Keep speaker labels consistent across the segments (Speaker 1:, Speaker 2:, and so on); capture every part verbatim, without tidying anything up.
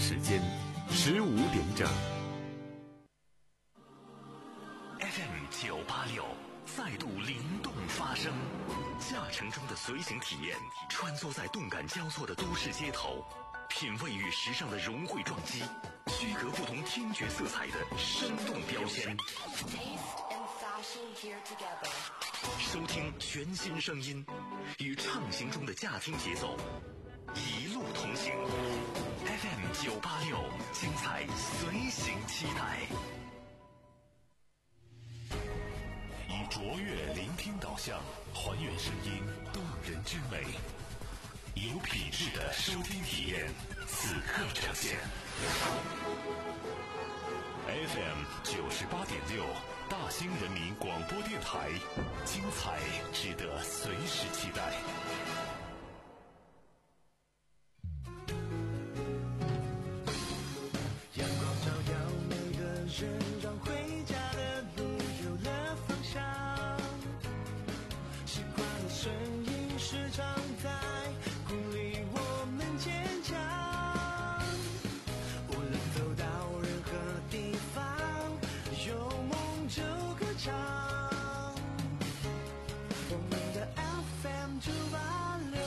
Speaker 1: 时间十五点整。
Speaker 2: F M 九八六再度灵动发声，驾乘中的随行体验，穿梭在动感交错的都市街头，品味与时尚的融汇撞击，区隔不同听觉色彩的生动标签。收听全新声音，与畅行中的驾听节奏，一路同行。F M 九八六，精彩随行期待。以卓越聆听导向，还原声音动人之美，有品质的收听体验，此刻呈现。F M 九十八点六，大兴人民广播电台，精彩值得随时期待。
Speaker 3: 阳光照耀每个人，让回家的路有了方向。习惯的声音时常在鼓励我们坚强。无论走到任何地方，有梦就歌唱。我们的 F M 九八六。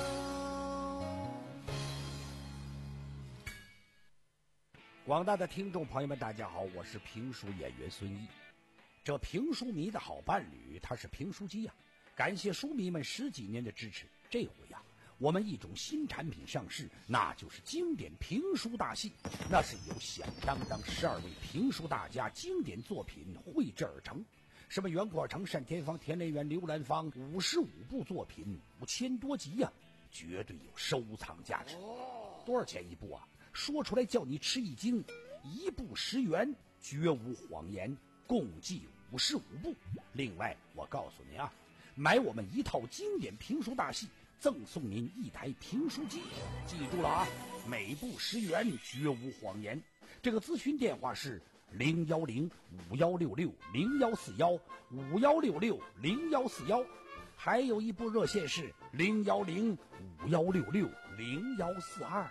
Speaker 4: 广大的听众朋友们，大家好，我是评书演员孙毅。这评书迷的好伴侣，他是评书机呀、啊。感谢书迷们十几年的支持，这回呀、啊，我们一种新产品上市，那就是经典评书大戏。那是由响当当十二位评书大家经典作品绘制而成，什么袁国成、单田芳、田连元、刘兰芳，五十五部作品，五千多集呀、啊，绝对有收藏价值。多少钱一部啊？说出来叫你吃一惊，一部十元，绝无谎言，共计五十五部。另外，我告诉你啊，买我们一套经典评书大戏，赠送您一台评书机。记住了啊，每部十元，绝无谎言。这个咨询电话是零幺零五幺六六零幺四幺五幺六六零幺四幺，还有一部热线是零幺零五幺六六零幺四二。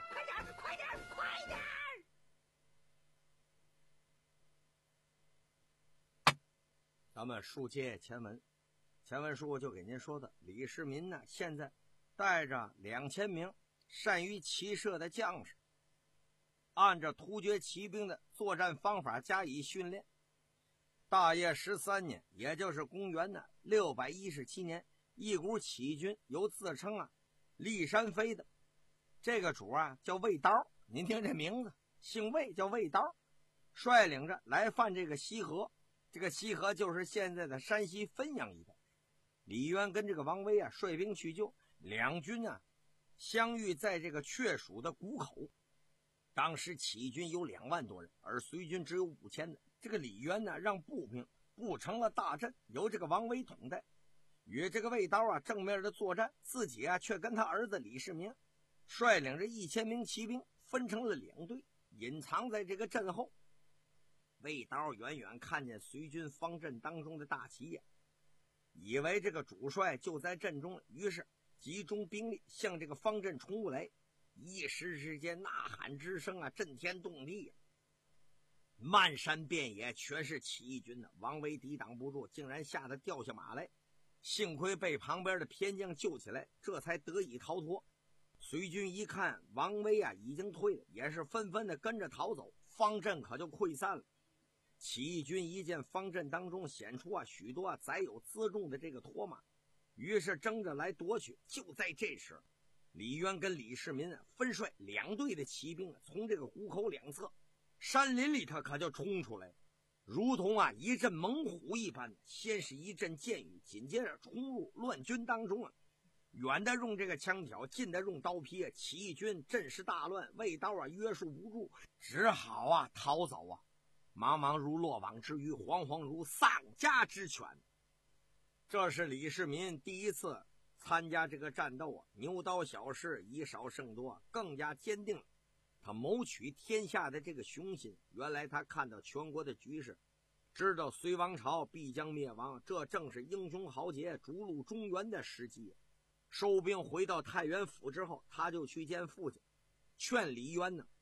Speaker 5: 咱们书接前文，前文书就给您说的，李世民呢，现在带着两千名善于骑射的将士，按照突厥骑兵的作战方法加以训练。大业十三年，也就是公元呢六百一十七年，一股起义军由自称啊骊山飞的这个主啊叫魏刀，您听这名字，姓魏，叫魏刀，率领着来犯这个西河。这个西河就是现在的山西汾阳一带。李渊跟这个王威啊率兵去救，两军啊相遇在这个阙蜀的谷口。当时起义军有两万多人，而隋军只有五千的。这个李渊呢让步兵布成了大阵，由这个王威统带，与这个魏刀啊正面的作战，自己啊却跟他儿子李世民率领着一千名骑兵分成了两队，隐藏在这个阵后。魏刀远远看见隋军方阵当中的大旗呀，以为这个主帅就在阵中，于是集中兵力向这个方阵冲过来，一时之间呐喊之声啊震天动地啊，漫山遍野全是起义军呢。王维抵挡不住，竟然吓得掉下马来，幸亏被旁边的偏将救起来，这才得以逃脱。隋军一看王维啊已经退了，也是纷纷的跟着逃走，方阵可就溃散了。起义军一见方阵当中显出啊许多啊载有辎重的这个拖马，于是争着来夺取。就在这时，李渊跟李世民啊分率两队的骑兵啊从这个谷口两侧山林里头可就冲出来，如同啊一阵猛虎一般，先是一阵箭雨，紧接着冲入乱军当中啊，远的用这个枪挑，近的用刀劈啊，起义军阵势大乱，魏刀啊约束不住，只好啊逃走啊。茫茫如落网之鱼，惶惶如丧家之犬。这是李世民第一次参加这个战斗啊，牛刀小试，以少胜多，更加坚定了他谋取天下的这个雄心。原来他看到全国的局势，知道隋王朝必将灭亡，这正是英雄豪杰逐鹿中原的时机。收兵回到太原府之后，他就去见父亲，劝李渊呢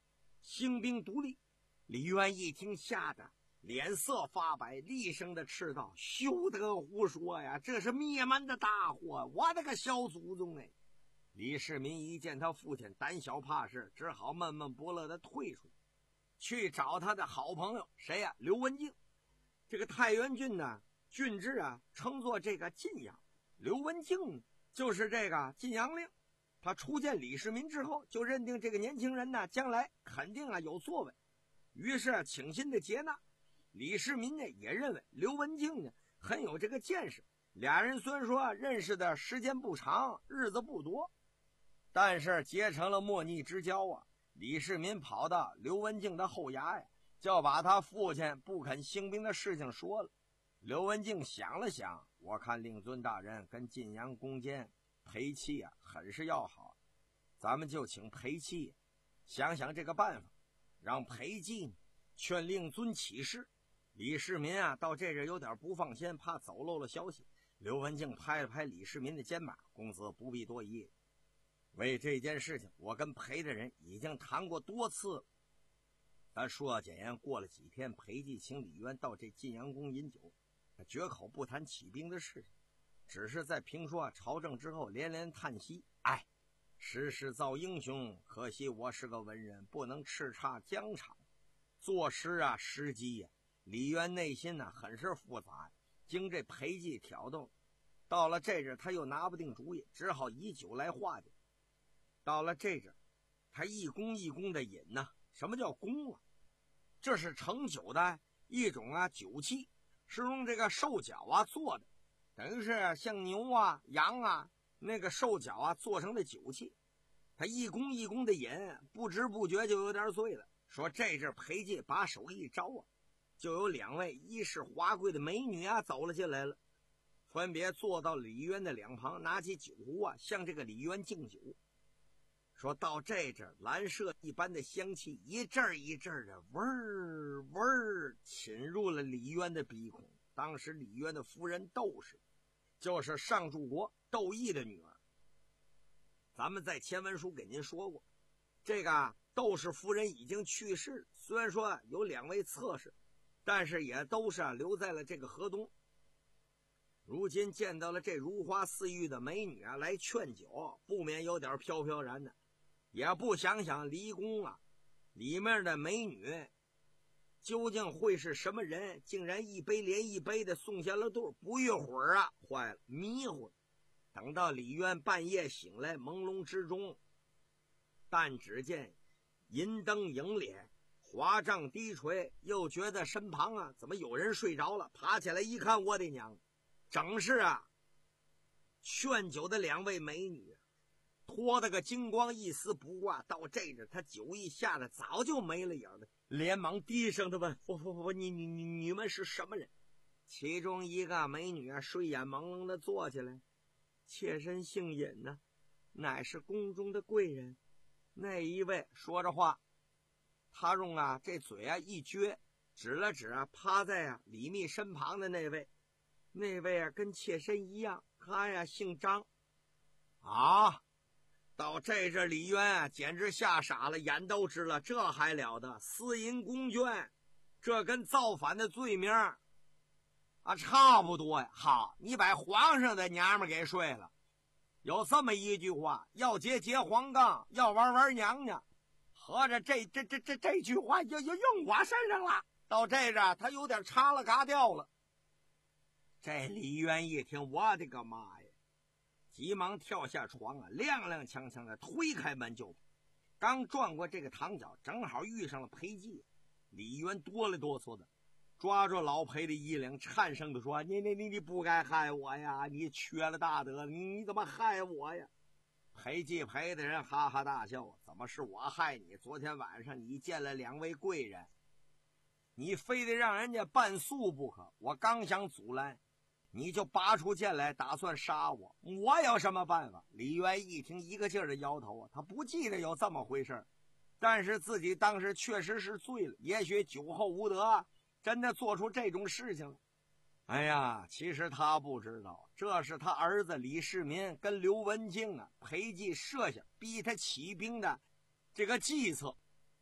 Speaker 5: 兴兵独立。李渊一听，吓得脸色发白，厉声的斥道：“休得胡说呀！这是灭门的大祸！我的个小祖宗哎！”李世民一见他父亲胆小怕事，只好闷闷不乐的退出，去找他的好朋友谁呀？刘文静。这个太原郡呢，郡治啊称作这个晋阳，刘文静就是这个晋阳令。他初见李世民之后，就认定这个年轻人呢，将来肯定啊有作为，于是啊倾心的接纳。李世民呢也认为刘文静呢很有这个见识，俩人虽然说认识的时间不长，日子不多，但是结成了莫逆之交啊。李世民跑到刘文静的后衙呀，就把他父亲不肯兴兵的事情说了。刘文静想了想，我看令尊大人跟晋阳公监裴戚啊很是要好，咱们就请裴戚想想这个办法，让裴寂劝令尊起事。李世民啊到这阵有点不放心，怕走漏了消息。刘文静拍了拍李世民的肩膀：“公子不必多疑，为这件事情我跟裴的人已经谈过多次了。”咱说简言，过了几天，裴寂请李渊到这晋阳宫饮酒，他绝口不谈起兵的事情，只是在评说朝政之后连连叹息：“哎，时势造英雄，可惜我是个文人，不能叱咤疆场。作诗啊时机呀。”李渊内心呢、啊、很是复杂，经这裴寂挑逗，到了这阵他又拿不定主意，只好以酒来化解。到了这阵他一公一公的饮呢、啊、什么叫公啊？这是盛酒的一种啊酒器，是用这个兽角啊做的，等于是像牛啊羊啊那个兽角啊做成的酒器。他一公一公的饮，不知不觉就有点醉了。说这阵裴寂把手一招啊，就有两位衣饰华贵的美女啊走了进来了，分别坐到李渊的两旁，拿起酒壶啊向这个李渊敬酒。说到这阵蓝麝一般的香气一阵一阵的味儿味儿侵入了李渊的鼻孔。当时李渊的夫人窦氏就是上柱国窦毅的女儿，咱们在前文书给您说过，这个窦氏夫人已经去世了，虽然说有两位侧室，但是也都是啊留在了这个河东。如今见到了这如花似玉的美女啊来劝酒，不免有点飘飘然的，也不想想离宫啊里面的美女究竟会是什么人，竟然一杯连一杯的送下了肚。不一会儿啊坏了，迷糊了。等到李渊半夜醒来，朦胧之中，但只见银灯影敛，华帐低垂，又觉得身旁啊怎么有人睡着了，爬起来一看，我的娘，正是啊劝酒的两位美女，脱得个精光，一丝不挂。到这阵他酒意下的早就没了影了，连忙低声的问：“不不不，你你你你们是什么人？”其中一个美女啊睡眼朦胧的坐起来：“妾身姓尹呢、啊，乃是宫中的贵人。”那一位说着话，他用啊这嘴啊一撅，指了指啊趴在啊李密身旁的那位，那位啊跟妾身一样，他呀姓张。啊！到这阵李渊啊简直吓傻了，眼都直了，这还了得！私淫宫眷，这跟造反的罪名啊差不多呀。好，你把皇上的娘们给睡了。有这么一句话，要结结黄杠，要玩玩娘娘。合着这这这这这句话就就用我身上了。到这阵他有点插了嘎掉了。这李渊一听，我的个妈呀，急忙跳下床啊，踉踉跄跄的推开门就跑。刚转过这个堂角，正好遇上了裴寂。李渊哆里哆嗦的抓住老裴的衣领，颤声的说：“你你你你不该害我呀！你缺了大德，你你怎么害我呀？”裴寂裴的人哈哈大笑：“怎么是我害你？昨天晚上你见了两位贵人，你非得让人家办诉不可。我刚想阻拦，你就拔出剑来，打算杀我。我有什么办法？”李渊一听，一个劲儿的摇头啊，他不记得有这么回事，但是自己当时确实是醉了，也许酒后无德，真的做出这种事情了。哎呀，其实他不知道，这是他儿子李世民跟刘文静啊、裴寂设下逼他起兵的这个计策。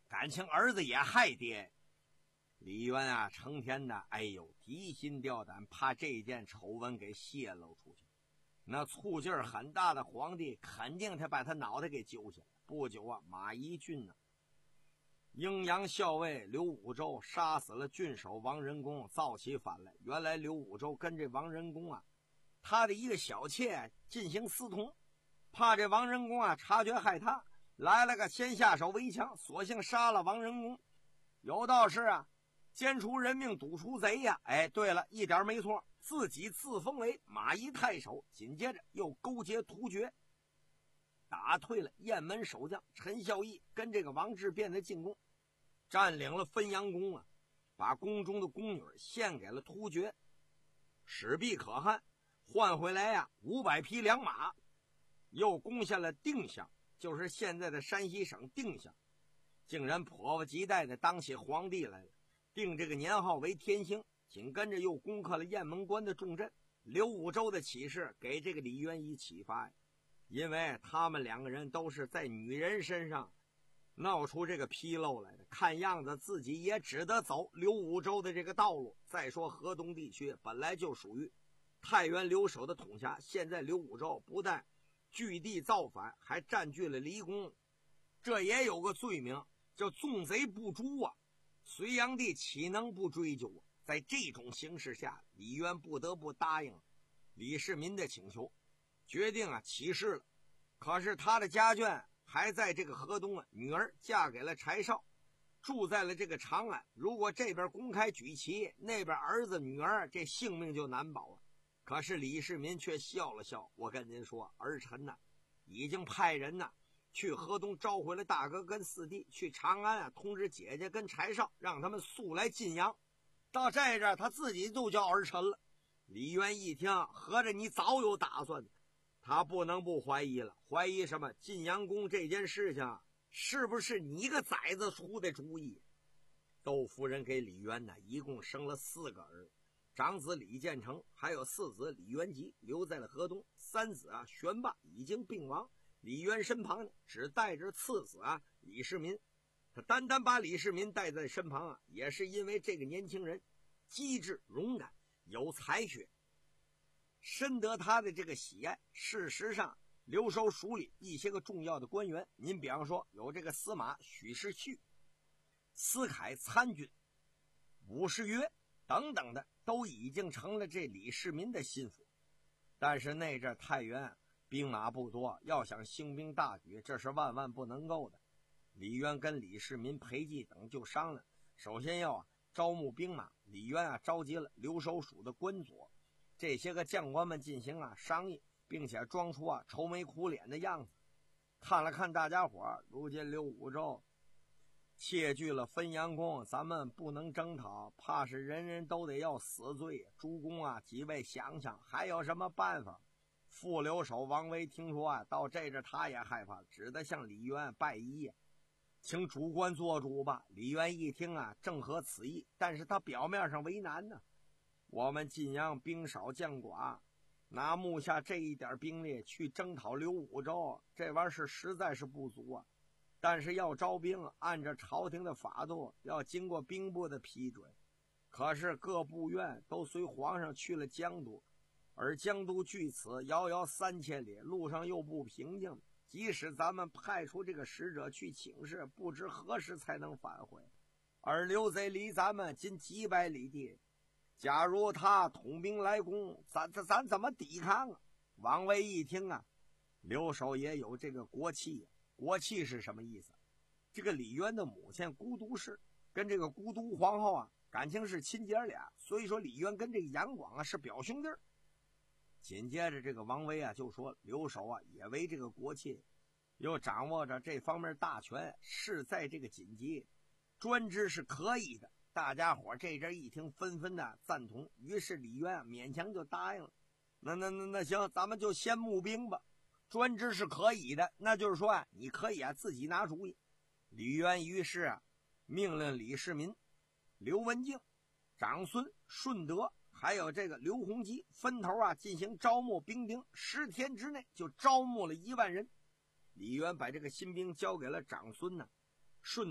Speaker 5: 感情儿子也害爹。李渊啊，成天的哎呦提心吊胆，怕这件丑闻给泄露出去。那醋劲儿很大的皇帝肯定他把他脑袋给揪下来。不久啊，马宜俊呢、啊，阴阳校尉刘武周杀死了郡守王仁公，造起反来。原来刘武周跟这王仁公啊，他的一个小妾进行私通，怕这王仁公啊察觉害他，来了个先下手为强，索性杀了王仁公。有道是啊，奸除人命赌除贼呀、啊！哎，对了，一点没错，自己自封为马邑太守，紧接着又勾结突厥，打退了雁门守将陈孝义跟这个王志变的进攻，占领了汾阳宫啊，把宫中的宫女献给了突厥，史必可汗，换回来呀五百匹良马，又攻下了定襄，就是现在的山西省定襄，竟然迫不及待的当起皇帝来了，定这个年号为天兴，紧跟着又攻克了雁门关的重镇。刘武周的起事给这个李渊一启发呀，因为他们两个人都是在女人身上闹出这个纰漏来的，看样子自己也只得走刘武周的这个道路。再说河东地区本来就属于太原留守的统辖，现在刘武周不但据地造反，还占据了离宫，这也有个罪名叫纵贼不诛啊！隋炀帝岂能不追究啊？在这种形势下，李渊不得不答应李世民的请求，决定啊起事了。可是他的家眷还在这个河东啊，女儿嫁给了柴绍，住在了这个长安。如果这边公开举旗，那边儿子女儿这性命就难保了。可是李世民却笑了笑，我跟您说，儿臣呢、啊、已经派人呢、啊、去河东召回了大哥跟四弟，去长安啊通知姐姐跟柴绍，让他们速来晋阳。到这这他自己就叫儿臣了。李渊一听，合着你早有打算，他不能不怀疑了。怀疑什么？晋阳宫这件事情是不是你个崽子出的主意？窦夫人给李渊呢一共生了四个儿，长子李建成还有四子李元吉留在了河东，三子啊玄霸已经病亡，李渊身旁呢只带着次子啊李世民。他单单把李世民带在身旁啊，也是因为这个年轻人机智勇敢，有才学，深得他的这个喜爱。事实上留守署里一些个重要的官员，您比方说有这个司马许世胥、司凯参军、武士约等等的，都已经成了这李世民的心腹。但是那阵太原兵马不多，要想兴兵大举，这是万万不能够的。李渊跟李世民、裴寂等就商量，首先要啊招募兵马。李渊啊召集了留守署的官佐，这些个将官们进行啊商议，并且装出啊愁眉苦脸的样子。看了看大家伙，如今刘武周窃据了汾阳宫，咱们不能征讨，怕是人人都得要死罪。诸公啊几位想想还有什么办法？副留守王维听说啊到这阵他也害怕，只得向李渊拜一，请主官做主吧。李渊一听啊正合此意，但是他表面上为难呢。我们晋阳兵少将寡，拿目下这一点兵力去征讨刘武周，这玩意儿是实在是不足啊。但是要招兵，按照朝廷的法度，要经过兵部的批准。可是各部院都随皇上去了江都，而江都距此遥遥三千里，路上又不平静，即使咱们派出这个使者去请示，不知何时才能返回。而刘贼离咱们仅几百里地，假如他统兵来攻，咱咱咱怎么抵抗啊？王维一听啊，留守也有这个国戚，国戚是什么意思？这个李渊的母亲孤独氏跟这个孤独皇后啊感情是亲姐俩，所以说李渊跟这个杨广啊是表兄弟。紧接着这个王维啊就说，留守啊也为这个国戚，又掌握着这方面大权，是在这个紧急专制是可以的。大家伙这阵一听，纷纷的赞同，于是李渊啊勉强就答应了。那那那那行，咱们就先募兵吧。专制是可以的，那就是说啊，你可以啊自己拿主意。李渊于是啊命令李世民、刘文静、长孙、顺德还有这个刘洪基分头啊进行招募兵丁，十天之内就招募了一万人。李渊把这个新兵交给了长孙呢、顺德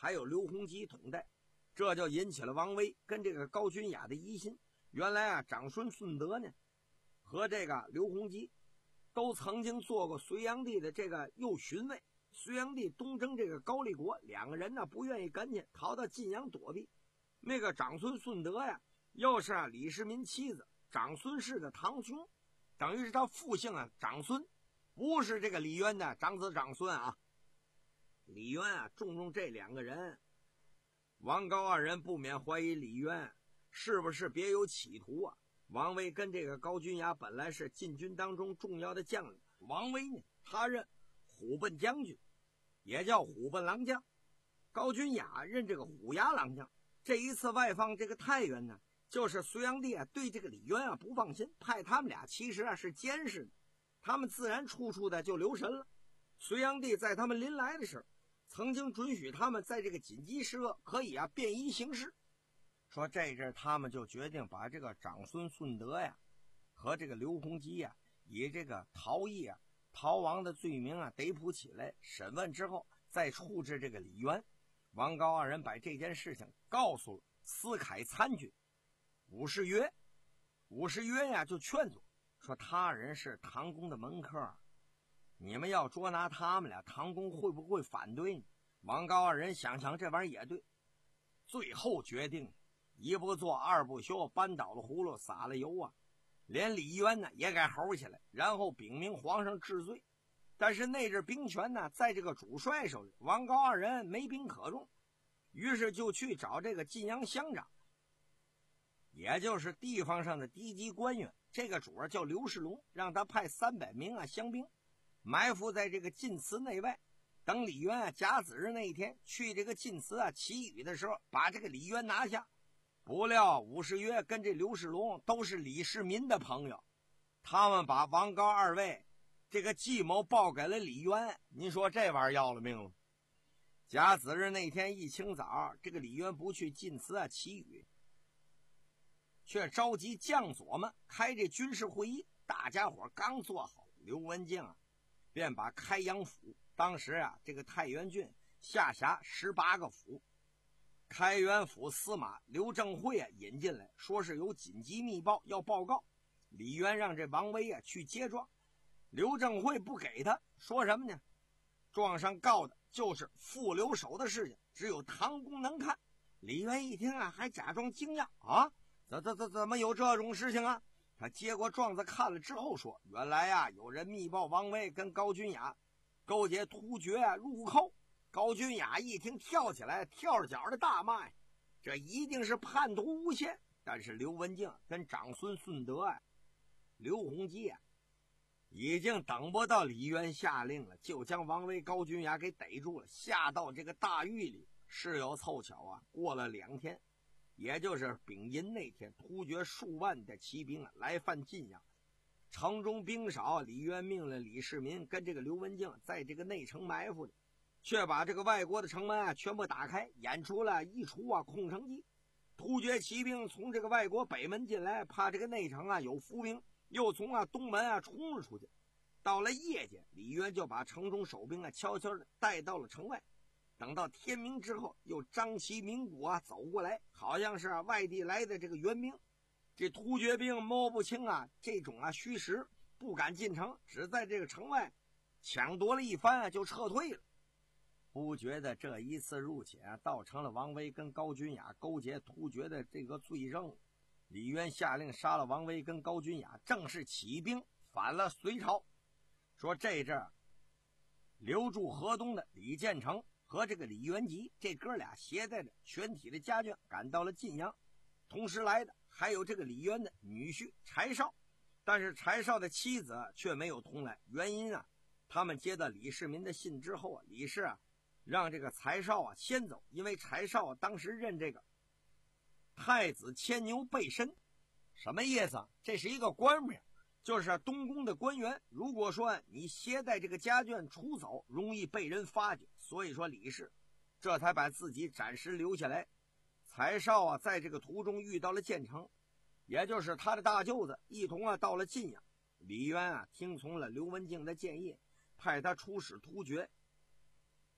Speaker 5: 还有刘洪基统带，这就引起了王维跟这个高君雅的疑心。原来啊，长孙顺德呢和这个刘洪基都曾经做过隋炀帝的这个右巡卫。隋炀帝东征这个高丽国，两个人呢不愿意跟进，逃到晋阳躲避。那个长孙顺德呀，又是啊李世民妻子长孙氏的堂兄，等于是他父姓啊长孙，不是这个李渊的长子长孙啊。李渊啊重用这两个人，王高二人不免怀疑李渊是不是别有企图啊。王维跟这个高君雅本来是禁军当中重要的将领，王维呢他任虎贲将军，也叫虎贲郎将，高君雅任这个虎牙郎将。这一次外放这个太原呢，就是隋炀帝啊对这个李渊啊不放心，派他们俩其实啊是监视的，他们自然处处的就留神了。隋炀帝在他们临来的时候，曾经准许他们在这个紧急时刻可以啊便衣行事，说这阵他们就决定把这个长孙顺德呀和这个刘洪基呀以这个逃逸啊逃亡的罪名啊逮捕起来，审问之后再处置这个李渊。王高二人把这件事情告诉了司凯参军武士约，武士约呀就劝阻说他人是唐公的门客，你们要捉拿他们俩，唐公会不会反对呢？王高二人想想这玩意儿也对，最后决定一不做二不休，扳倒了葫芦撒了油啊，连李渊呢也给吼起来，然后禀明皇上治罪。但是那阵兵权呢在这个主帅手里，王高二人没兵可用，于是就去找这个晋阳乡长，也就是地方上的低级官员，这个主儿叫刘世龙，让他派三百名啊乡兵埋伏在这个晋祠内外，等李渊啊甲子日那一天去这个晋祠啊祈雨的时候，把这个李渊拿下。不料武士约跟这刘世龙都是李世民的朋友，他们把王高二位这个计谋报给了李渊，您说这玩意儿要了命了。甲子日那天一清早，这个李渊不去晋祠啊祈雨，却召集将佐们开这军事会议。大家伙刚做好，刘文静啊便把开阳府，当时啊这个太原郡下辖十八个府，开元府司马刘正会啊引进来，说是有紧急密报要报告。李渊让这王维啊去接状，刘正会不给他，说什么呢？状上告的就是副留守的事情，只有唐公能看。李渊一听啊，还假装惊讶啊，怎怎怎怎么有这种事情啊？他接过状子看了之后说，原来啊有人密报王维跟高君雅勾结突厥啊入寇。高君雅一听跳起来，跳着脚的大骂呀，这一定是叛徒诬陷。但是刘文静跟长孙顺德啊刘洪基啊已经等不到李渊下令了，就将王维高君雅给逮住了，下到这个大狱里。事有凑巧啊，过了两天，也就是丙寅那天，突厥数万的骑兵啊来犯晋阳，城中兵少，李渊命令李世民跟这个刘文静在这个内城埋伏的，却把这个外国的城门啊全部打开，演出了一出啊空城计。突厥骑兵从这个外国北门进来，怕这个内城啊有伏兵，又从啊东门啊冲了出去。到了夜间，李渊就把城中守兵啊悄悄的带到了城外。等到天明之后，又张旗鸣鼓啊走过来，好像是啊外地来的这个援兵。这突厥兵摸不清啊这种啊虚实，不敢进城，只在这个城外抢夺了一番啊就撤退了。不觉得这一次入侵啊造成了王维跟高君雅勾结突厥的这个罪证。李渊下令杀了王维跟高君雅，正式起兵反了隋朝。说这阵留驻河东的李建成和这个李元吉这哥俩携带着全体的家眷赶到了晋阳，同时来的还有这个李渊的女婿柴绍，但是柴绍的妻子却没有同来。原因啊，他们接到李世民的信之后啊，李氏啊让这个柴绍啊先走，因为柴绍啊当时任这个太子牵牛备身。什么意思？这是一个官名，就是东宫的官员，如果说你携带这个家眷出走，容易被人发觉，所以说李氏这才把自己暂时留下来。柴绍啊在这个途中遇到了建成，也就是他的大舅子，一同啊到了晋阳。李渊啊听从了刘文静的建议，派他出使突厥。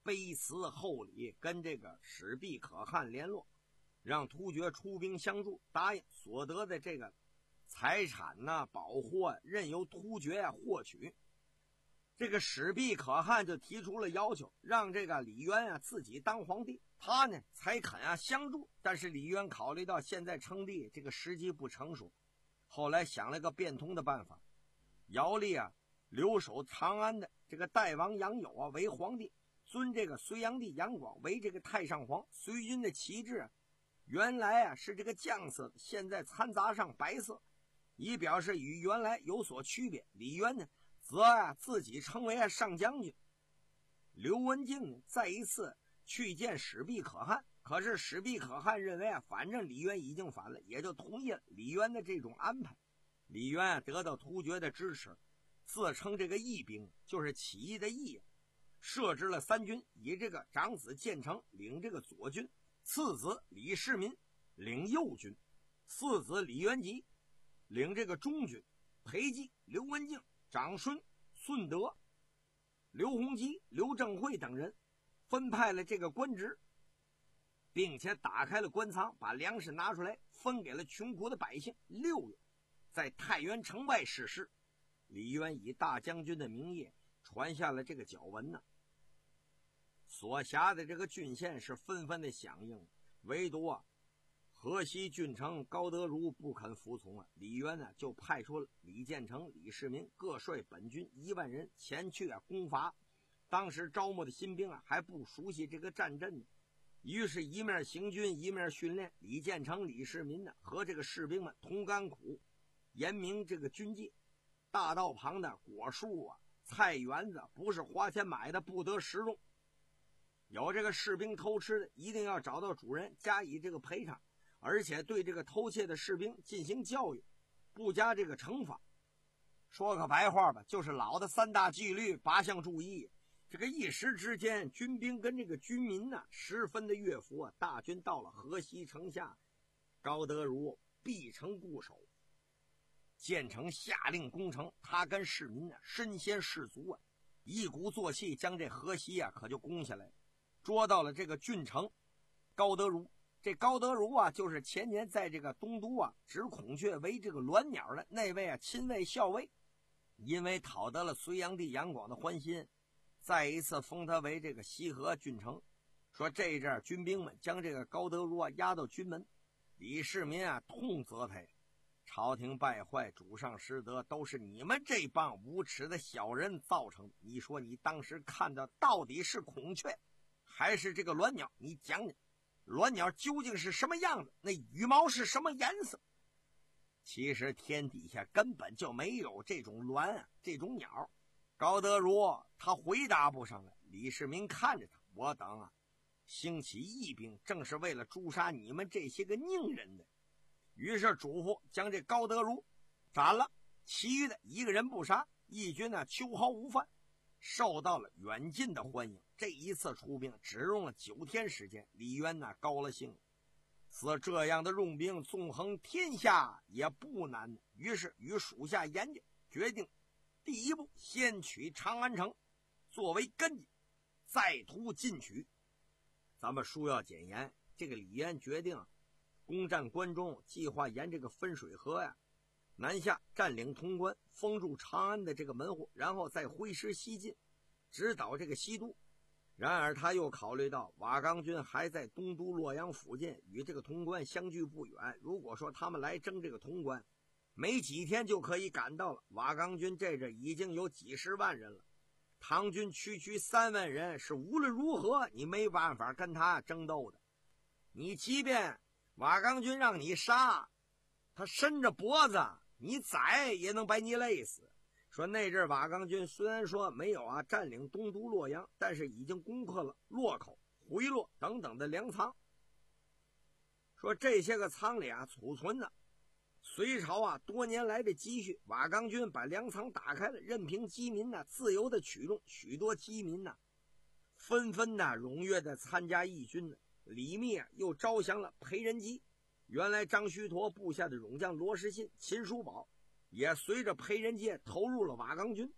Speaker 5: 卑辞厚礼，跟这个史毕可汗联络，让突厥出兵相助，答应所得的这个财产呐、宝货任由突厥呀、啊、获取。这个史毕可汗就提出了要求，让这个李渊啊自己当皇帝，他呢才肯啊相助。但是李渊考虑到现在称帝这个时机不成熟，后来想了个变通的办法，姚立啊留守长安的这个代王杨友啊为皇帝，尊这个隋炀帝杨广为这个太上皇。隋军的旗帜啊原来啊是这个酱色的，现在掺杂上白色，以表示与原来有所区别。李渊呢则啊自己称为啊上将军。刘文静呢再一次去见史毕可汗，可是史毕可汗认为啊反正李渊已经反了，也就同意了李渊的这种安排。李渊啊得到突厥的支持，自称这个义兵，就是起义的义，设置了三军，以这个长子建成领这个左军，次子李世民领右军，四子李元吉领这个中军，裴寂、刘文静、长孙、顺德、刘洪基、刘正会等人分派了这个官职，并且打开了官仓，把粮食拿出来分给了穷苦的百姓。六月在太原城外逝世。李渊以大将军的名义传下了这个角文呢，所辖的这个郡县是纷纷的响应，唯独啊河西郡城高德儒不肯服从啊。李渊呢就派出了李建成、李世民各率本军一万人前去啊攻伐。当时招募的新兵啊还不熟悉这个战阵呢，于是一面行军一面训练。李建成、李世民呢和这个士兵们同甘苦，严明这个军纪。大道旁的果树啊、菜园子不是花钱买的，不得食用。有这个士兵偷吃的，一定要找到主人加以这个赔偿，而且对这个偷窃的士兵进行教育，不加这个惩罚。说个白话吧，就是老的三大纪律八项注意。这个一时之间，军兵跟这个军民呢、啊、十分的悦服啊。大军到了河西城下，高德儒闭城固守。建成下令攻城，他跟市民啊身先士卒啊，一鼓作气将这河西啊可就攻下来，捉到了这个郡城高德儒。这高德儒啊就是前年在这个东都啊指孔雀为这个鸾鸟的那位啊亲卫校尉，因为讨得了隋炀帝杨广的欢心，再一次封他为这个西河郡城。说这一阵军兵们将这个高德儒啊押到军门，李世民啊痛责他，朝廷败坏，主上失德，都是你们这帮无耻的小人造成的。你说你当时看到到底是孔雀还是这个鸾鸟？你讲讲鸾鸟究竟是什么样子，那羽毛是什么颜色？其实天底下根本就没有这种鸾啊，这种鸟。高德儒他回答不上来。李世民看着他，我等啊兴起义兵，正是为了诛杀你们这些个佞人的。于是嘱咐将这高德儒斩了，其余的一个人不杀。义军呢秋毫无犯，受到了远近的欢迎。这一次出兵只用了九天时间，李渊呢高了兴，似这样的用兵纵横天下也不难。于是与属下研究，决定第一步先取长安城作为根基，再图进取。咱们书要简言，这个李渊决定攻占关中，计划沿这个分水河呀南下，占领潼关，封住长安的这个门户，然后再挥师西进，直捣这个西都。然而他又考虑到瓦岗军还在东都洛阳附近，与这个潼关相距不远，如果说他们来征这个潼关，没几天就可以赶到了。瓦岗军这阵已经有几十万人了，唐军区区三万人，是无论如何你没办法跟他争斗的。你即便瓦岗军让你杀，他伸着脖子你宰也能把你累死。说那阵瓦岗军虽然说没有啊占领东都洛阳，但是已经攻克了洛口、回洛等等的粮仓。说这些个仓里啊储存的隋朝啊多年来的积蓄，瓦岗军把粮仓打开了，任凭饥民呢、啊、自由的取用。许多饥民呢、啊、纷纷的、啊、踊跃的参加义军呢。李密啊又招降了裴仁基，原来张须陀部下的勇将罗士信、秦叔宝也随着裴仁基投入了瓦岗军。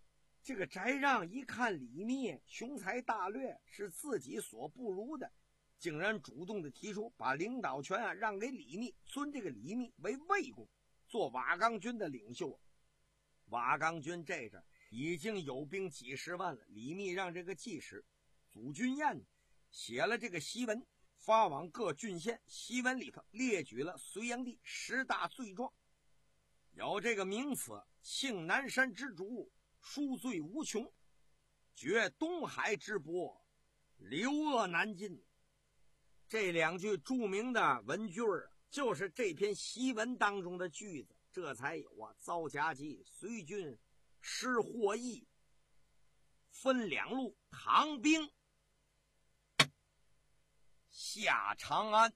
Speaker 5: 这个翟让一看李密雄才大略，是自己所不如的，竟然主动的提出把领导权啊让给李密，尊这个李密为魏公，做瓦岗军的领袖。瓦岗军这阵已经有兵几十万了，李密让这个技师祖君彦写了这个檄文，发往各郡县。檄文里头列举了隋炀帝十大罪状，有这个名词庆南山之主，恕罪无穷，绝东海之波，流恶难尽。这两句著名的文句儿就是这篇檄文当中的句子，这才有啊遭夹击，隋军失获益，分两路唐兵下长安。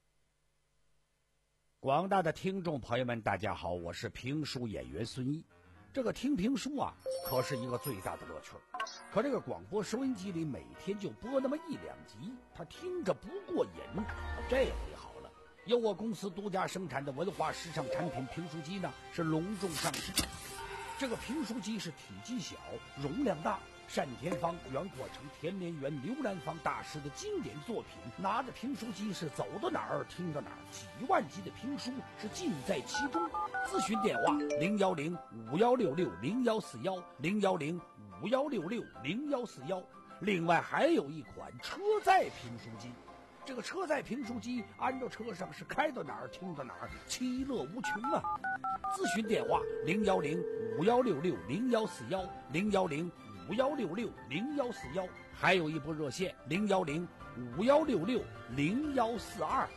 Speaker 4: 广大的听众朋友们大家好，我是评书演员孙一。这个听评书啊可是一个最大的乐趣，可这个广播收音机里每天就播那么一两集，他听着不过瘾。这回好了，由我公司独家生产的文化时尚产品评书机呢是隆重上市。这个评书机是体积小，容量大，单田芳、袁阔成、田连元、刘兰芳大师的经典作品，拿着评书机是走到哪儿听到哪儿，几万集的评书是尽在其中。咨询电话零幺零五幺六六零幺四幺零幺零五幺六六零幺四幺。另外还有一款车载评书机，这个车载评书机安到车上是开到哪儿听到哪儿，其乐无穷啊！咨询电话零幺零五幺六六零幺四幺零幺零五幺六六零幺四幺，还有一部热线零幺零五幺六六零幺四二。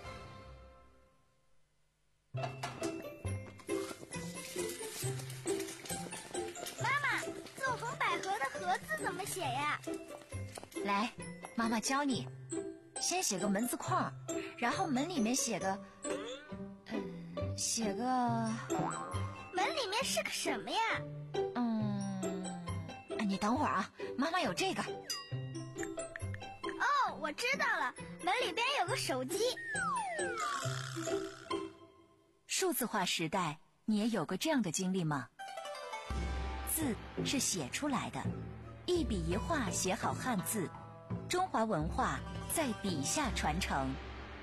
Speaker 6: 妈妈，纵横捭阖的阖字怎么写呀？
Speaker 7: 来，妈妈教你。先写个门字框，然后门里面写个，嗯，写个，
Speaker 6: 门里面是个什么呀？
Speaker 7: 嗯，你等会儿啊，妈妈有这个。
Speaker 6: 哦，我知道了，门里边有个手机。
Speaker 7: 数字化时代，你也有过这样的经历吗？字是写出来的，一笔一画写好汉字，中华文化在笔下传承。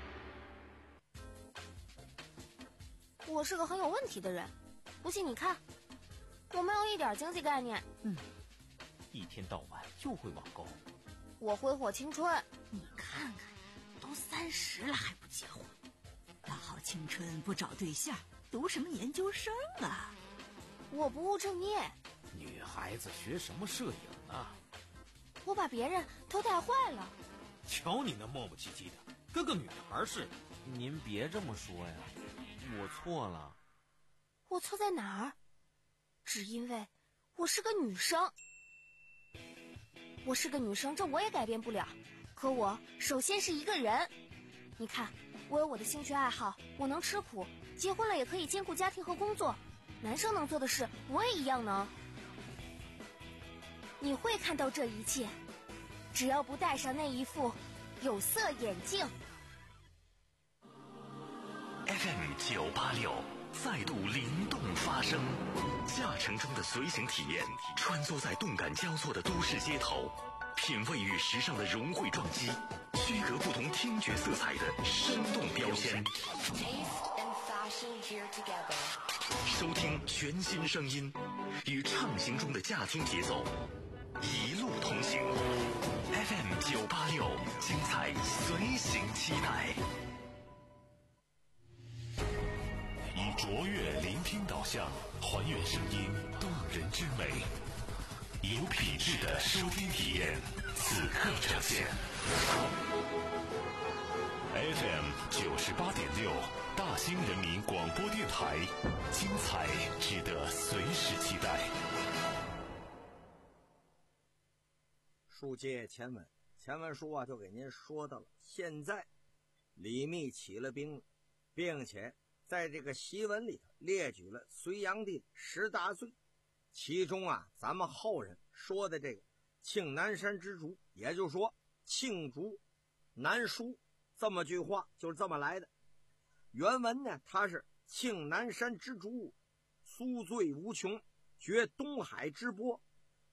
Speaker 8: 我是个很有问题的人，不信你看，我没有一点经济概念。
Speaker 9: 嗯，一天到晚就会网购。
Speaker 8: 我挥霍青春。
Speaker 10: 你看看，都三十了还不结婚，大好青春不找对象，读什么研究生啊？
Speaker 8: 我不务正业。
Speaker 9: 女孩子学什么摄影啊？
Speaker 8: 我把别人都带坏了。
Speaker 9: 瞧你那磨磨唧唧的，跟个女孩似的。
Speaker 11: 您别这么说呀，我错了。
Speaker 8: 我错在哪儿？只因为我是个女生。我是个女生，这我也改变不了。可我首先是一个人。你看，我有我的兴趣爱好，我能吃苦，结婚了也可以兼顾家庭和工作。男生能做的事，我也一样能。你会看到这一切，只要不戴上那一副有色眼镜。
Speaker 2: F M 九八六再度灵动发声，驾乘中的随行体验，穿梭在动感交错的都市街头，品味与时尚的融汇撞击，区隔不同听觉色彩的生动标签。收听全新声音，与畅行中的驾听节奏，一路同行。F M 九八六，精彩随行期待。以卓越聆听导向，还原声音动人之美，以有品质的收听体验，此刻呈现。F M 九十八点六，大兴人民广播电台，精彩值得随时期待。
Speaker 5: 书接前文，前文书啊就给您说到了，现在李密起了兵了，并且在这个檄文里头列举了隋炀帝十大罪，其中啊咱们后人说的这个庆南山之主，也就是说罄竹难书这么句话就是这么来的。原文呢它是庆南山之主，苏罪无穷，绝东海之波，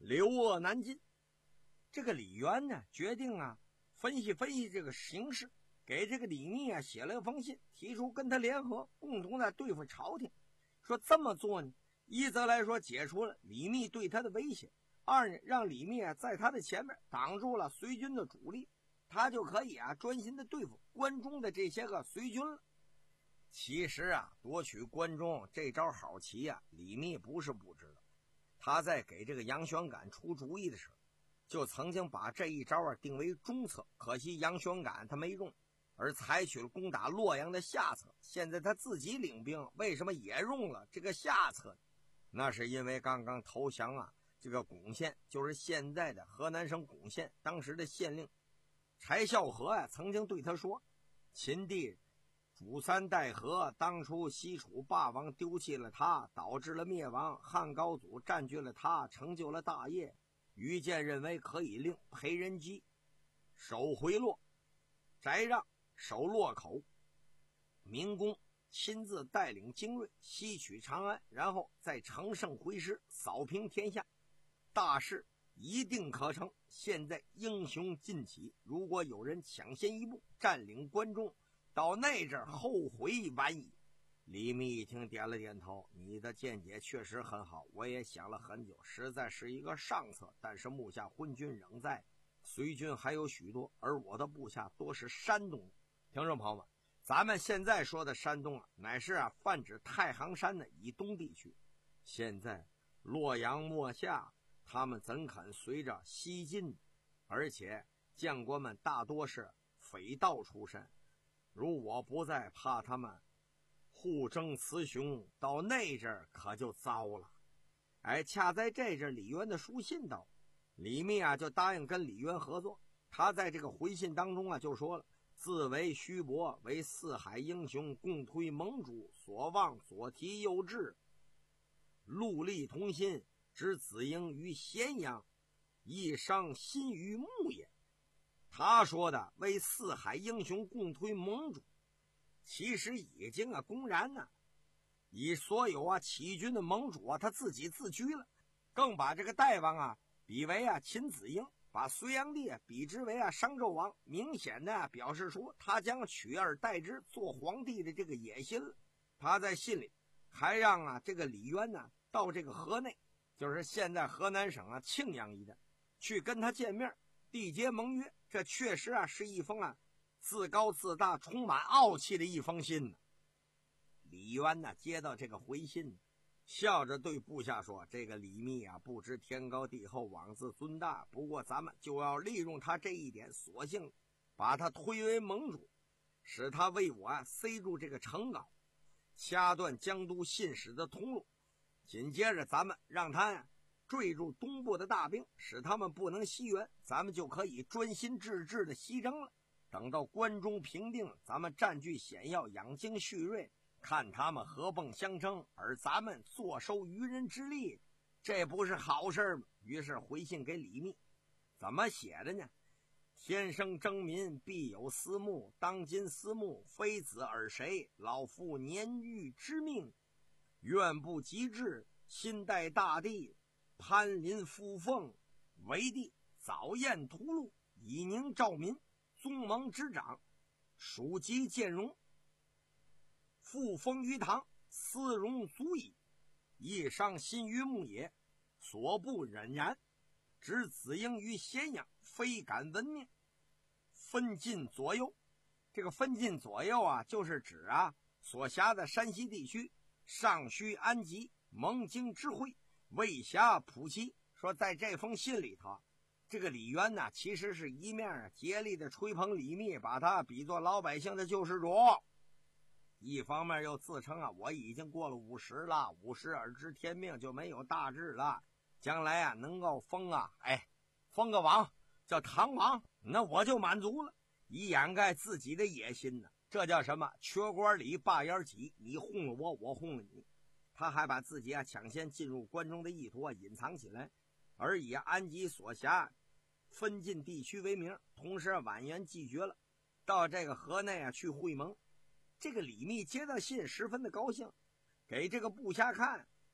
Speaker 5: 留恶难尽。这个李渊呢，决定啊，分析分析这个形势，给这个李密啊写了一封信，提出跟他联合，共同来对付朝廷。说这么做呢，一则来说解除了李密对他的威胁，二呢让李密啊在他的前面挡住了隋军的主力，他就可以啊专心的对付关中的这些个隋军了。其实啊，夺取关中这招好棋啊，李密不是不知道。他在给这个杨玄感出主意的时候，就曾经把这一招啊定为中策，可惜杨玄感他没用，而采取了攻打洛阳的下策。现在他自己领兵，为什么也用了这个下策呢？那是因为刚刚投降啊，这个巩县就是现在的河南省巩县，当时的县令柴孝和呀、啊，曾经对他说：“秦帝主三代河，当初西楚霸王丢弃了他，导致了灭亡；汉高祖占据了他，成就了大业。于建认为可以令裴仁基守回洛，翟让守洛口，明公亲自带领精锐西取长安，然后再乘胜回师，扫平天下，大事一定可成。现在英雄尽起，如果有人抢先一步占领关中，到那阵后悔晚矣。”李密一听点了点头，你的见解确实很好，我也想了很久，实在是一个上策，但是目下昏军仍在，隋军还有许多，而我的部下多是山东。听众朋友们，咱们现在说的山东啊，乃是啊泛指太行山的以东地区。现在洛阳末下，他们怎肯随着西进？而且将官们大多是匪盗出身，如我不在，怕他们互争雌雄，到那阵儿可就糟了。哎，恰在这阵，李渊的书信到，李密啊就答应跟李渊合作。他在这个回信当中啊就说了：“自为虚伯，为四海英雄，共推盟主，所望所提幼稚，戮力同心，知子婴于咸阳，亦伤心于牧也。”他说的为四海英雄共推盟主，其实已经啊公然呢、啊、以所有啊起军的盟主啊他自己自居了，更把这个代王啊比为啊秦子婴，把隋炀帝啊比之为啊商纣王，明显的、啊、表示出他将取而代之做皇帝的这个野心了。他在信里还让啊这个李渊呢、啊、到这个河内，就是现在河南省啊庆阳一带去跟他见面，缔结盟约。这确实啊是一封啊自高自大充满傲气的一封信呢。李渊呢接到这个回信，笑着对部下说：“这个李密啊不知天高地厚，妄自尊大，不过咱们就要利用他这一点，索性把他推为盟主，使他为我啊塞住这个成稿，掐断江都信使的通路。紧接着咱们让他呀、啊坠住东部的大兵，使他们不能西援，咱们就可以专心致志的西征了。等到关中平定，咱们占据险要，养精蓄锐，看他们合蹦相争，而咱们坐收渔人之利，这不是好事吗？”于是回信给李密，怎么写的呢？天生征民，必有私慕，当今私慕，非子而谁？老夫年逾之命，愿不及至，心待大地，攀临复凤，为帝早宴屠戮，以宁兆民，宗盟之长，属及见荣，复封于堂，思荣足矣。亦伤心于牧也，所不忍然。知子婴于咸阳，非敢闻命。分晋左右，这个分晋左右啊，就是指啊所辖的山西地区，尚需安吉，蒙京知会，未辖普齐。说在这封信里头，这个李渊呢，其实是一面竭力的吹捧李密，把他比作老百姓的救世主，一方面又自称啊，我已经过了五十了，五十而知天命，就没有大志了，将来啊能够封啊，哎，封个王叫唐王，那我就满足了，以掩盖自己的野心呢。这叫什么？缺官里拔烟起，你哄了我，我哄了你。他还把自己啊抢先进入关中的意图啊隐藏起来，而以安吉所辖分晋地区为名，同时婉言拒绝了到这个河内啊去会盟。这个李密接到信十分的高兴，给这个部下看，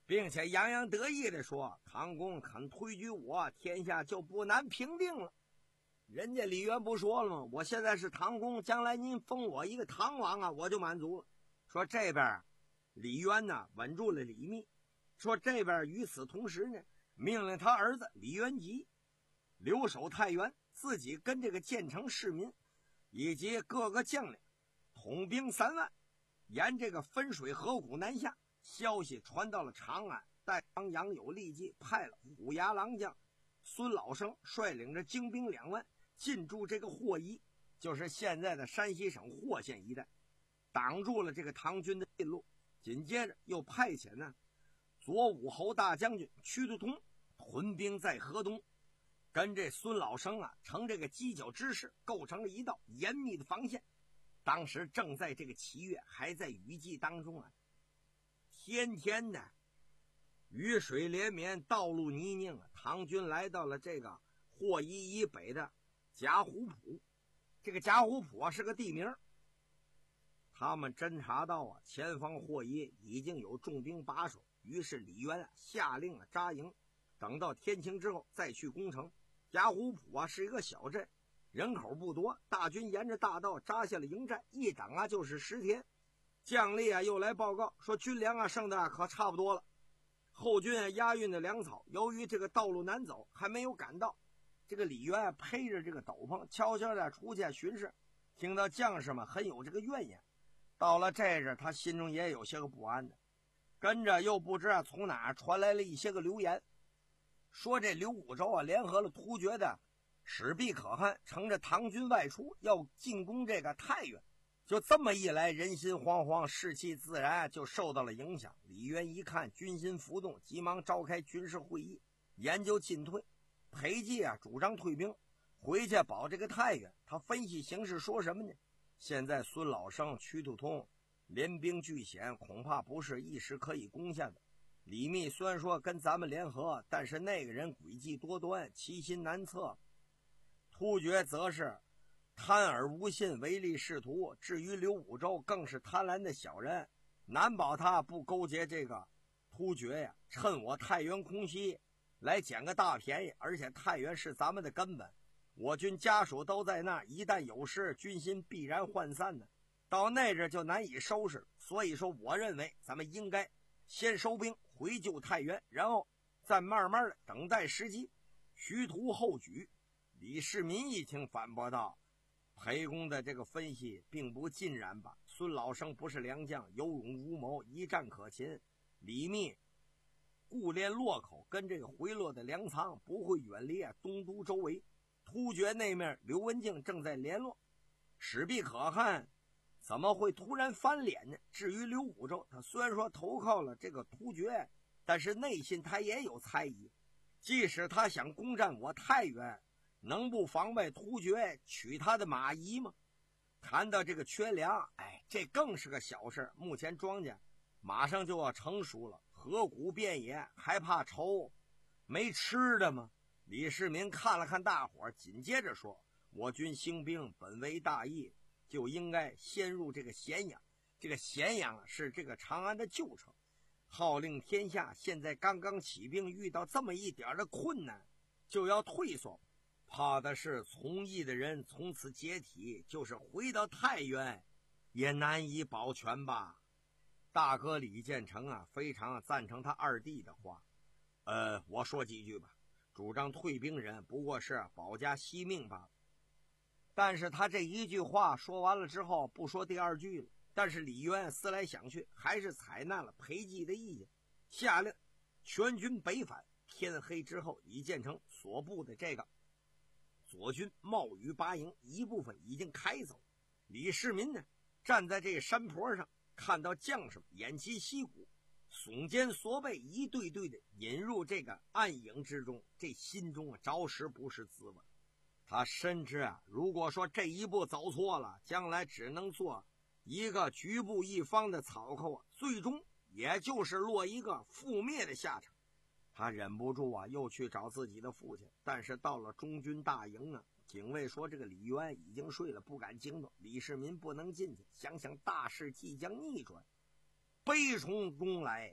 Speaker 5: 并且洋洋得意地说：“唐公肯推举我，天下就不难平定了。”人家李渊不说了吗？我现在是唐公，将来您封我一个唐王啊，我就满足了。说这边李渊呢稳住了李密，说这边与此同时呢，命令他儿子李元吉留守太原，自己跟这个建成市民以及各个将领统兵三万，沿这个汾水河谷南下。消息传到了长安，代王杨友立即派了虎牙郎将孙老生率领着精兵两万进驻这个霍邑，就是现在的山西省霍县一带，挡住了这个唐军的进路。紧接着又派遣呢左武侯大将军屈突通屯兵在河东，跟这孙老生啊成这个犄角之势，构成了一道严密的防线。当时正在这个七月，还在雨季当中啊，天天的雨水连绵，道路泥泞啊。唐军来到了这个霍邑以北的贾虎浦，这个贾虎浦啊是个地名。他们侦察到啊前方霍邑已经有重兵把守，于是李渊啊下令啊扎营，等到天晴之后再去攻城。贾虎浦啊是一个小镇，人口不多，大军沿着大道扎下了营寨，一等啊就是十天。将吏啊又来报告说军粮啊剩的可差不多了，后军啊押运的粮草由于这个道路难走还没有赶到。这个李渊啊披着这个斗篷悄悄的出去巡视，听到将士们很有这个怨言，到了这日他心中也有些个不安的。跟着又不知道从哪传来了一些个流言，说这刘武周啊联合了突厥的史毕可汗，乘着唐军外出要进攻这个太原。就这么一来，人心惶惶，士气自然就受到了影响。李渊一看军心浮动，急忙召开军事会议，研究进退。裴寂啊主张退兵回去保这个太原。他分析形势说什么呢？现在孙老生、屈突通联兵拒险，恐怕不是一时可以攻下的。李密虽然说跟咱们联合，但是那个人诡计多端，其心难测。突厥则是贪而无信，唯利是图。至于刘武周更是贪婪的小人，难保他不勾结这个突厥呀，趁我太原空袭来捡个大便宜。而且太原是咱们的根本，我军家属都在那，一旦有事，军心必然涣散的，到那阵就难以收拾。所以说我认为咱们应该先收兵回救太原，然后再慢慢的等待时机，徐图后举。李世民一听反驳道：裴公的这个分析并不尽然吧？孙老生不是良将，有勇无谋，一战可擒。李密顾练洛口跟这个回落的粮仓，不会远离啊东都周围。突厥那面刘文静正在联络，史毕可汗怎么会突然翻脸呢？至于刘武周，他虽然说投靠了这个突厥，但是内心他也有猜疑。即使他想攻占我太原，能不防备突厥取他的马邑吗？谈到这个缺粮，哎，这更是个小事。目前庄稼马上就要成熟了，河谷遍野，还怕愁没吃的吗？李世民看了看大伙，紧接着说：我军兴兵本为大义，就应该先入这个咸阳。这个咸阳是这个长安的旧城，号令天下，现在刚刚起兵，遇到这么一点的困难就要退缩，怕的是从义的人从此解体，就是回到太原也难以保全吧。大哥李建成啊非常赞成他二弟的话，呃，我说几句吧。主张退兵人不过是保家惜命罢了。但是他这一句话说完了之后，不说第二句了。但是李渊思来想去，还是采纳了裴寂的意见，下令全军北返。天黑之后，李建成所部的这个左军冒雨拔营，一部分已经开走。李世民呢，站在这个山坡上，看到将士们偃旗息鼓，耸肩缩背，一对对的引入这个暗影之中，这心中啊着实不是滋味。他深知啊，如果说这一步走错了，将来只能做一个局部一方的草寇啊，最终也就是落一个覆灭的下场。他忍不住啊，又去找自己的父亲。但是到了中军大营啊，警卫说这个李渊已经睡了，不敢惊动。李世民不能进去，想想大事即将逆转，悲从中来，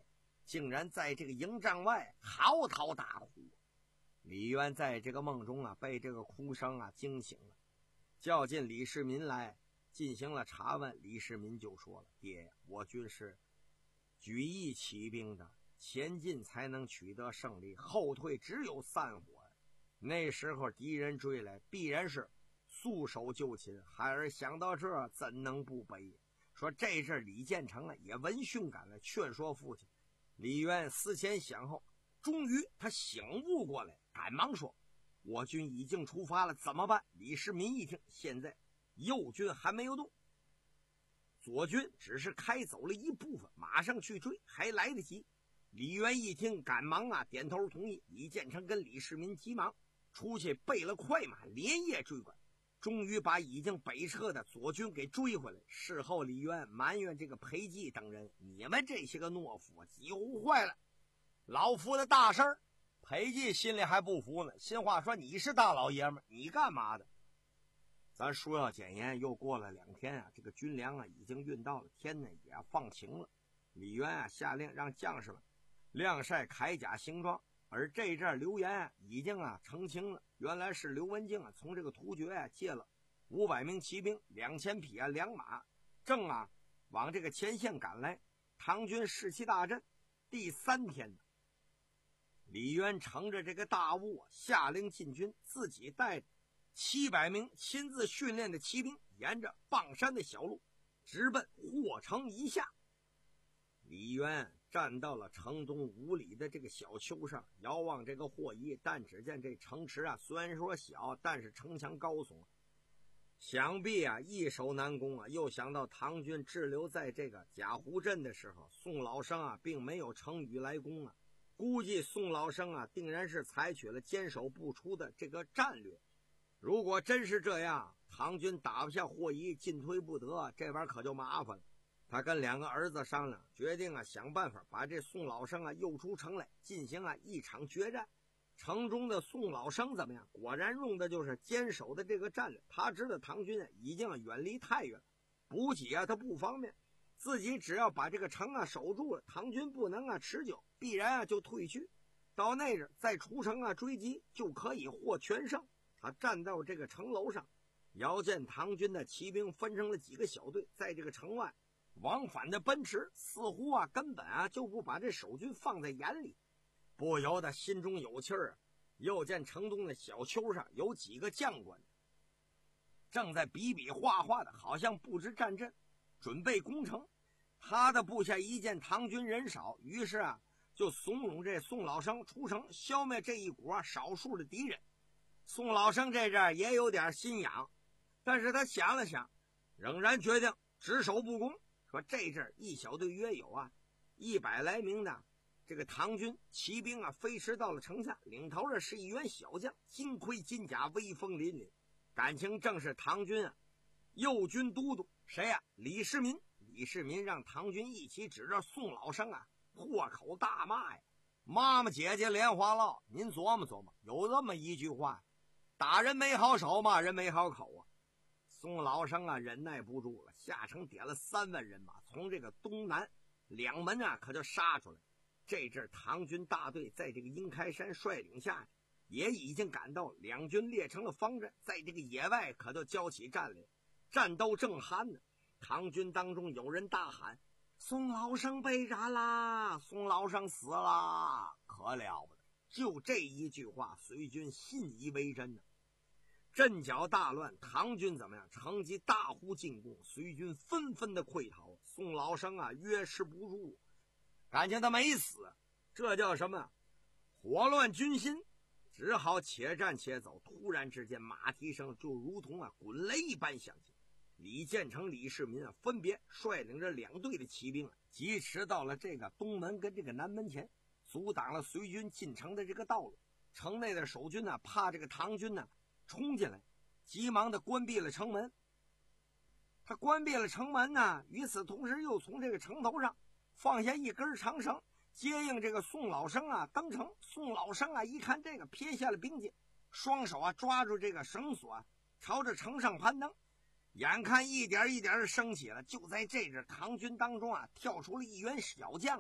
Speaker 5: 竟然在这个营帐外嚎啕大哭。李渊在这个梦中啊，被这个哭声啊惊醒了，叫进李世民来进行了查问。李世民就说了：“爹，我军是举义起兵的，前进才能取得胜利，后退只有散伙。那时候敌人追来，必然是束手就擒。孩儿想到这，怎能不悲？”说这阵李建成啊也闻讯赶来，劝说父亲。李渊思前想后，终于他醒悟过来，赶忙说：“我军已经出发了，怎么办？”李世民一听，现在右军还没有动，左军只是开走了一部分，马上去追还来得及。李渊一听，赶忙啊点头同意。李建成跟李世民急忙出去备了快马，连夜追赶，终于把已经北撤的左军给追回来。事后李渊埋怨这个裴寂等人：“你们这些个懦夫，几乎坏了老夫的大事儿。”裴寂心里还不服呢，心话说：“你是大老爷们，你干嘛的？”咱说要检验，又过了两天啊，这个军粮啊已经运到了，天呢也放晴了。李渊啊下令让将士们晾晒铠甲行装，而这阵刘岩啊已经啊澄清了，原来是刘文静啊从这个突厥啊借了五百名骑兵、两千匹啊良马，正啊往这个前线赶来。唐军士气大振。第三天呢，李渊乘着这个大雾啊，下令进军，自己带着七百名亲自训练的骑兵，沿着傍山的小路直奔霍城以下。李渊站到了城东五里的这个小丘上，遥望这个霍夷，但只见这城池啊虽然说小，但是城墙高耸，想必啊易守难攻啊。又想到唐军滞留在这个贾湖镇的时候，宋老生啊并没有乘雨来攻啊，估计宋老生啊定然是采取了坚守不出的这个战略。如果真是这样，唐军打不下霍夷，进退不得，这玩意儿可就麻烦了。他跟两个儿子商量，决定啊想办法把这宋老生啊诱出城来，进行啊一场决战。城中的宋老生怎么样？果然用的就是坚守的这个战略。他知道唐军啊已经远离太原，补给啊他不方便，自己只要把这个城啊守住了，唐军不能啊持久，必然啊就退去，到那日再出城啊追击，就可以获全胜。他站到这个城楼上，遥见唐军的骑兵分成了几个小队，在这个城外往返的奔驰，似乎啊根本啊就不把这守军放在眼里，不由得心中有气儿啊。又见城东的小丘上有几个将官正在比比划划的，好像布置战阵，准备攻城。他的部下一见唐军人少，于是啊就怂恿这宋老生出城消灭这一股啊少数的敌人。宋老生这阵也有点心痒，但是他想了想，仍然决定只守不攻。说这阵一小队约有啊一百来名的这个唐军骑兵啊飞驰到了城下，领头的是一员小将，金盔金甲，威风凛凛，感情正是唐军啊右军都督谁呀、啊？李世民。李世民让唐军一起指着宋老生啊破口大骂呀：“妈妈姐姐莲花落，您琢磨琢磨，有这么一句话，打人没好手，骂人没好口啊。”宋老生啊忍耐不住了，下城点了三万人马，从这个东南两门啊可就杀出来。这阵唐军大队在这个鹰开山率领下也已经赶到，两军列成了方阵，在这个野外可就交起战来，战斗正酣呢。唐军当中有人大喊：“宋老生被斩啦！宋老生死啦！”可了不得，就这一句话，隋军信以为真呢。阵脚大乱，唐军怎么样？乘机大呼进攻，隋军纷纷的溃逃。宋老生啊约持不住，感情他没死，这叫什么？火乱军心，只好且战且走。突然之间，马蹄声就如同啊滚雷一般响起。李建成、李世民啊分别率领着两队的骑兵啊疾驰到了这个东门跟这个南门前，阻挡了隋军进城的这个道路。城内的守军呢怕这个唐军呢冲进来，急忙的关闭了城门。他关闭了城门呢，与此同时又从这个城头上放下一根长绳，接应这个宋老生啊登城。宋老生啊一看这个，撇下了兵器，双手啊抓住这个绳索啊，朝着城上攀登。眼看一点一点的升起了，就在这支唐军当中啊跳出了一员小将，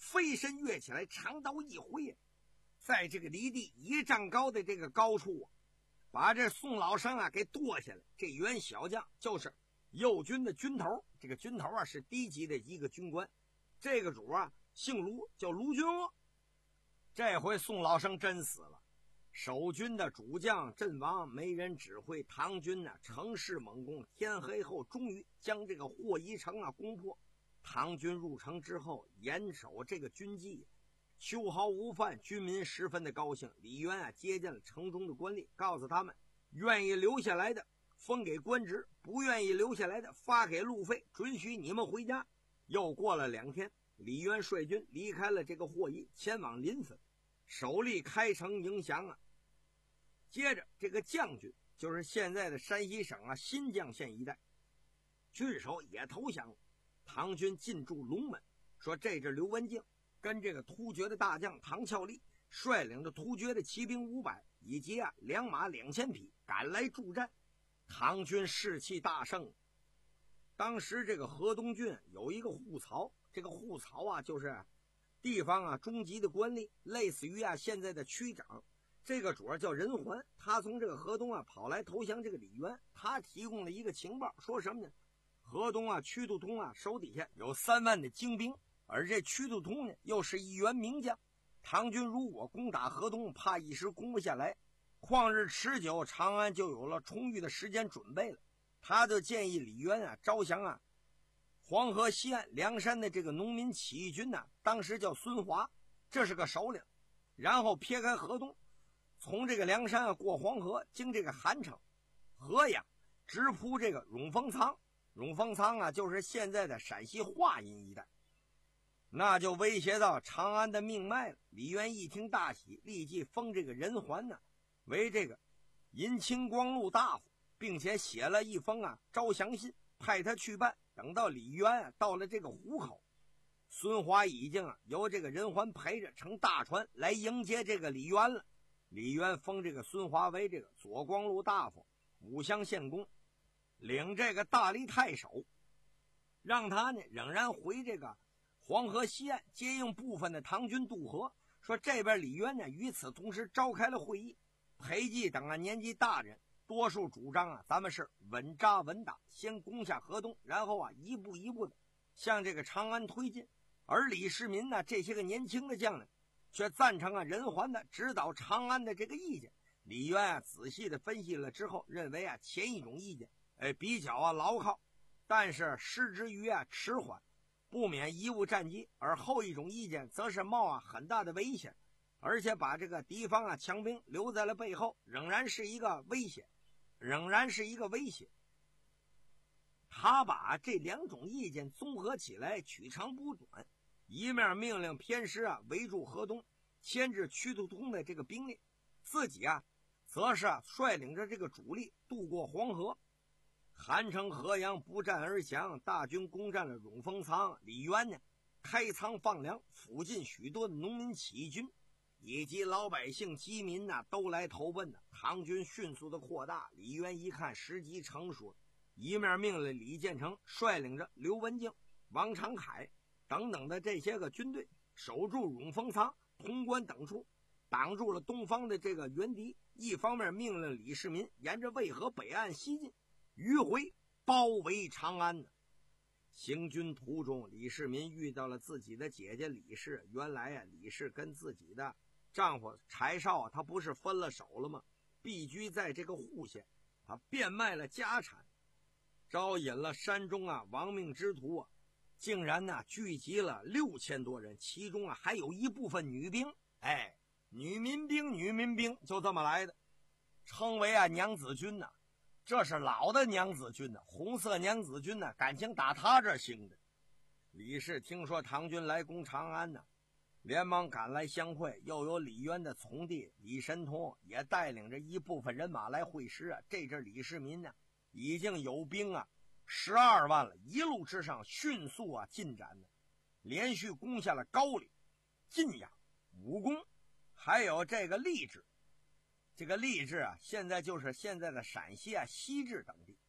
Speaker 5: 飞身跃起来，长刀一挥，在这个离地一丈高的这个高处啊，把这宋老生啊给剁下来。这员小将就是右军的军头，这个军头啊是低级的一个军官，这个主啊姓卢，叫卢军窝。这回宋老生真死了，守军的主将阵亡，没人指挥，唐军呢乘势猛攻，天黑后终于将这个霍夷城啊攻破。唐军入城之后，严守这个军纪，秋毫无犯，军民十分的高兴。李渊啊接见了城中的官吏，告诉他们，愿意留下来的封给官职，不愿意留下来的发给路费，准许你们回家。又过了两天，李渊率军离开了这个霍夷，前往临汾，首例开城迎降啊。接着这个将军就是现在的山西省啊新绛县一带，郡守也投降了。唐军进驻龙门，说这阵刘文静跟这个突厥的大将唐俏力率领着突厥的骑兵五百以及啊良马两千匹赶来助战，唐军士气大盛。当时这个河东郡有一个户曹，这个户曹啊就是地方啊中级的官吏，类似于啊现在的区长。这个主要叫任环，他从这个河东啊跑来投降这个李渊，他提供了一个情报，说什么呢？河东啊屈度通啊手底下有三万的精兵，而这屈度通呢又是一员名将，唐军如果攻打河东，怕一时攻不下来，旷日持久，长安就有了充裕的时间准备了。他就建议李渊啊招降啊黄河西岸梁山的这个农民起义军呢、啊，当时叫孙华，这是个首领，然后撇开河东，从这个梁山啊过黄河，经这个韩城、河阳，直扑这个永丰仓。永丰仓啊就是现在的陕西华阴一带，那就威胁到长安的命脉了。李渊一听大喜，立即封这个任环呢为这个银青光禄大夫，并且写了一封啊招降信，派他去办。等到李渊啊到了这个湖口，孙华已经啊由这个任环陪着乘大船来迎接这个李渊了。李渊封这个孙华为这个左光禄大夫、武乡县公，领这个大理太守，让他呢仍然回这个黄河西岸接应部分的唐军渡河。说这边李渊呢与此同时召开了会议，裴寂等啊年纪大人多数主张啊咱们是稳扎稳打，先攻下河东，然后啊一步一步的向这个长安推进。而李世民呢这些个年轻的将领却赞成啊任环的指导长安的这个意见。李渊啊仔细的分析了之后，认为啊前一种意见哎，比较啊牢靠，但是失之于啊迟缓，不免贻误战机；而后一种意见则是冒啊很大的危险，而且把这个敌方啊强兵留在了背后，仍然是一个危险，仍然是一个威胁。他把这两种意见综合起来，取长补短，一面命令偏师啊围住河东，牵制屈度通的这个兵力，自己啊则是啊率领着这个主力渡过黄河。韩城、河阳不战而降，大军攻占了永丰仓。李渊呢开仓放粮，附近许多的农民起义军以及老百姓饥民呐、啊、都来投奔呢。唐军迅速的扩大，李渊一看时机成熟，一面命令李建成率领着刘文静、王长凯等等的这些个军队守住永丰仓、潼关等处，挡住了东方的这个援敌。一方面命令李世民沿着渭河北岸西进，迂回包围长安呢。行军途中，李世民遇到了自己的姐姐李氏。原来啊，李氏跟自己的丈夫柴绍啊，他不是分了手了吗？避居在这个户县，他变卖了家产，招引了山中啊亡命之徒啊，竟然呢聚集了六千多人，其中啊还有一部分女兵。哎，女民兵，女民兵就这么来的，称为啊娘子军呢、啊。这是老的娘子军呢、啊，红色娘子军呢、啊，感情打他这兴的。李氏听说唐军来攻长安呢、啊，连忙赶来相会，又有李渊的从弟李神通也带领着一部分人马来会师啊。这阵李世民呢，已经有兵啊十二万了，一路之上迅速啊进展呢，连续攻下了高丽、晋阳、武功，还有这个励志。这个励志啊，现在就是现在的陕西啊、西至等地，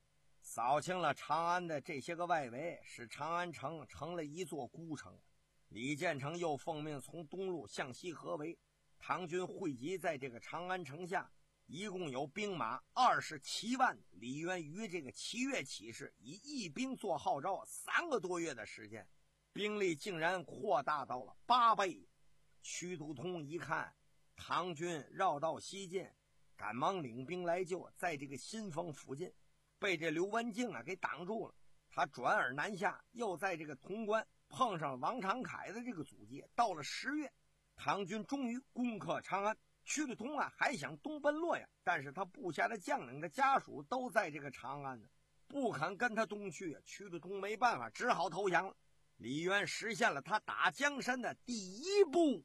Speaker 5: 扫清了长安的这些个外围，使长安城成了一座孤城。 李建成又奉命从东路向西合围，唐军汇集在这个长安城下，一共有兵马二十七万。李渊于这个七月起事，以一兵做号召，三个多月的时间，兵力竟然扩大到了八倍。屈突通一看唐军绕道西进，赶忙领兵来救，在这个新丰附近被这刘文静啊给挡住了。他转而南下，又在这个潼关碰上王长凯的这个阻击。到了十月，唐军终于攻克长安。屈突通啊还想东奔洛阳，但是他部下的将领的家属都在这个长安呢，不肯跟他东去。屈突通没办法，只好投降了。李渊实现了他打江山的第一步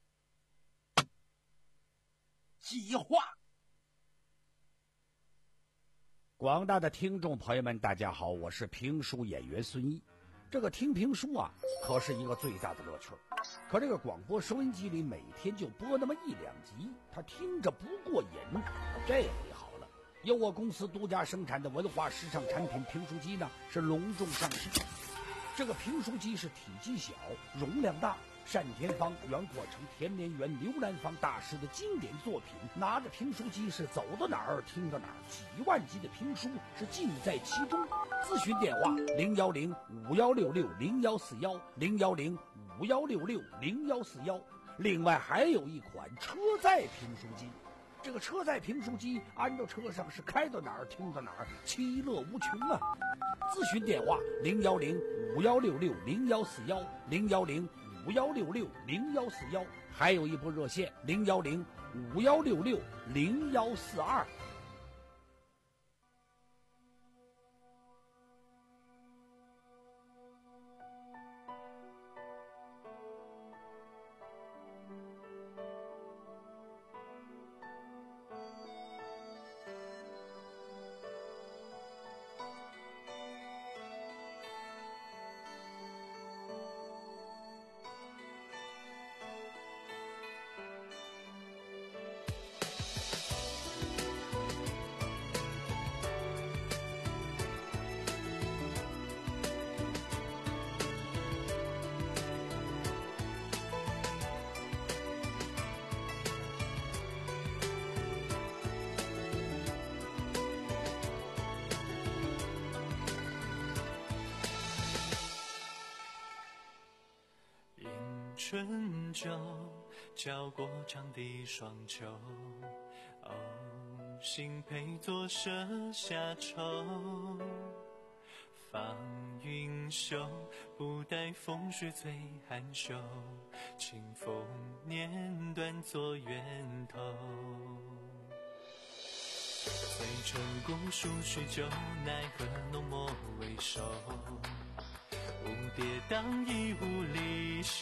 Speaker 5: 计划。
Speaker 4: 广大的听众朋友们，大家好，我是评书演员孙一。这个听评书啊，可是一个最大的乐趣。可这个广播收音机里每天就播那么一两集，他听着不过瘾。这回好了，由我公司独家生产的文化时尚产品评书机呢，是隆重上市。这个评书机是体积小，容量大，单田芳、袁阔成、田连元、刘兰芳大师的经典作品。拿着评书机是走到哪儿听到哪儿，几万集的评书是尽在其中。咨询电话零幺零五幺六六零幺四幺零幺零五幺六六零幺四幺。另外还有一款车载评书机，这个车载评书机安到车上是开到哪儿听到哪儿，其乐无穷啊！咨询电话零幺零五幺六六零幺四幺零幺零五幺六六零幺四幺，还有一部热线零幺零五幺六六零幺四二。
Speaker 3: 春秋，交过长堤双秋。哦，幸配作舍下愁。放云袖，不待风雪最寒袖。清风年短作源头。醉春古树许久，奈何浓墨未收。蝴蝶荡一无离休，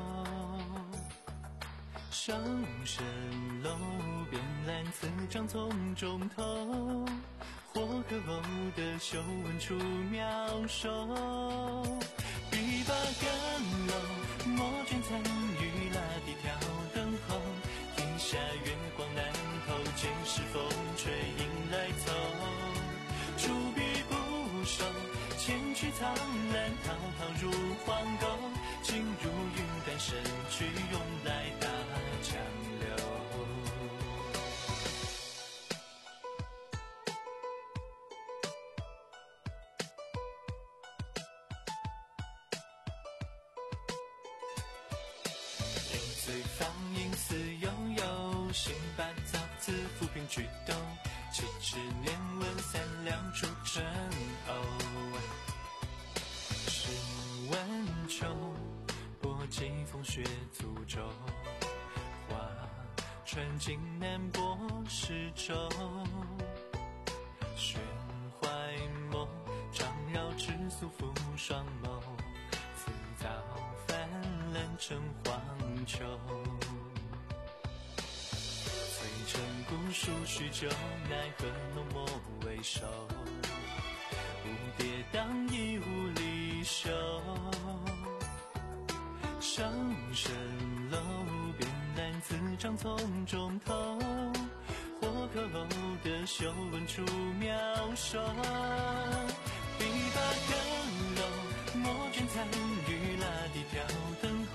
Speaker 3: 上蜃楼边兰此张丛中头，或可偶的秀文出妙手。笔把干楼，墨卷残雨拉地挑灯候。檐下月光南头，见是风吹迎来凑。出笔不收，千曲苍兰，滔滔入黄沟，尽入云淡神去，涌来大江流。零岁放映似悠悠，行八造字浮萍举斗。七尺年文三两出尘偶。十万秋，波尽风雪足舟。花船经南泊石洲。悬怀梦，常绕尺素负双眸。辞藻泛滥成黄秋。翠尘古树许久，奈何浓墨未收。蝴蝶荡一无离休，上蜃楼边兰此张丛中头。或可偶的秀文出妙手。笔把干楼，墨卷残雨拉地挑灯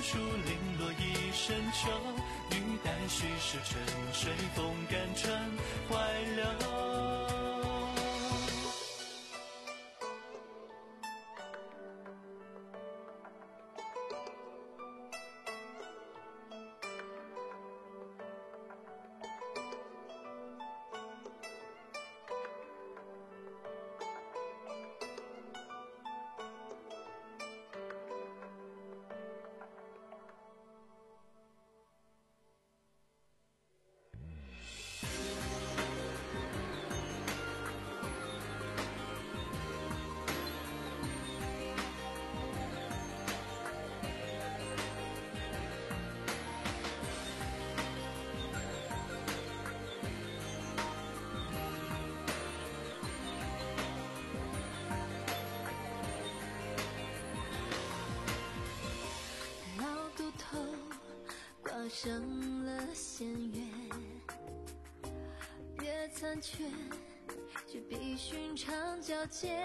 Speaker 3: 树零落一身秋，欲待虚实沉睡，风干成怀流。
Speaker 12: 上了弦乐，越残缺却比寻常皎洁。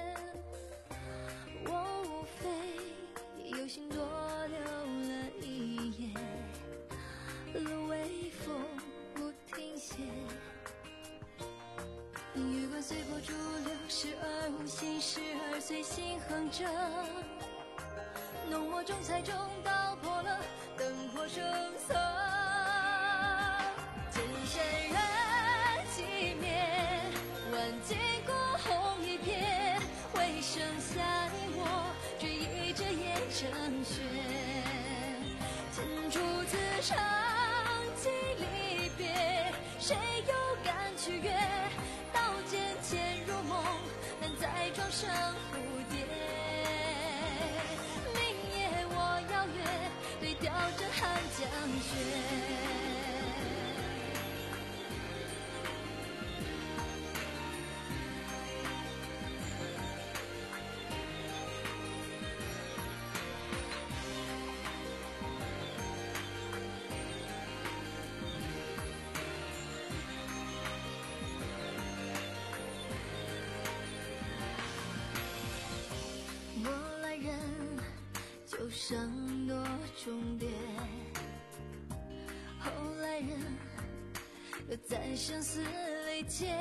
Speaker 12: 我无非有心多留了一夜，沦为风不停歇。月光随波逐流，时而无心，时而随心哼着。浓墨重彩中道破了灯火声色，千山人寂灭，万径孤红一片，唯剩下你我追忆着夜成雪。千处此生几离别，谁又敢去越？刀剑潜入梦，难再装成蝴蝶。对调着寒江雪，我来人就剩多重叠，后来人又在生死里劫，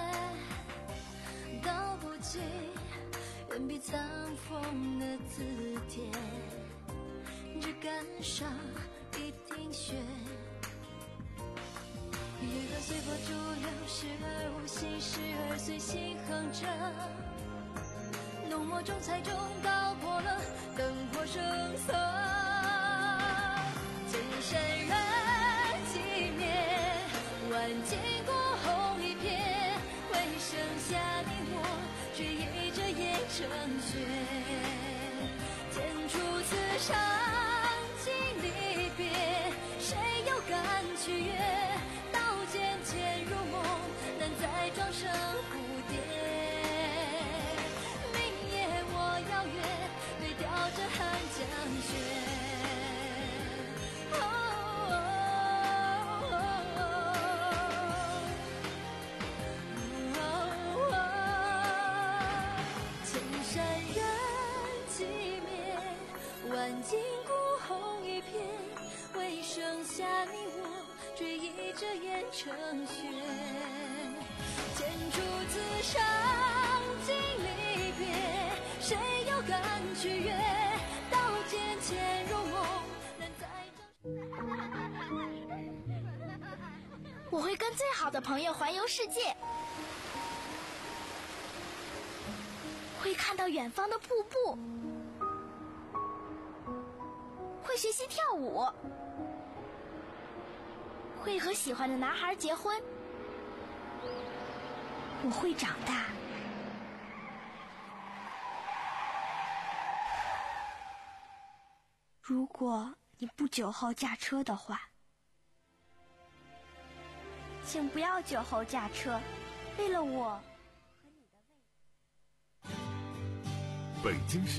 Speaker 12: 道不尽远比苍风的字帖，只感伤一滴血。月光随波逐流，时而无心，时而随心哼着。浓墨重彩中道破了灯火声色，千山人寂灭，万径孤红一片，唯剩下你我追忆着夜成雪。千处此生几离别，谁又敢去越？刀剑潜入梦，难再装成蝴蝶。对调着寒江雪，哦哦哦哦、千山人寂灭，万径孤红一片，唯剩下你我追忆着夜成雪。千处此生几离别，谁又敢去越？刀剑潜入梦，难再
Speaker 8: 我会跟最好的朋友环游世界，会看到远方的瀑布，会学习跳舞，会和喜欢的男孩结婚。我会长大。如果你不酒后驾车的话，请不要酒后驾车，为了我和你的未来。
Speaker 1: 北京市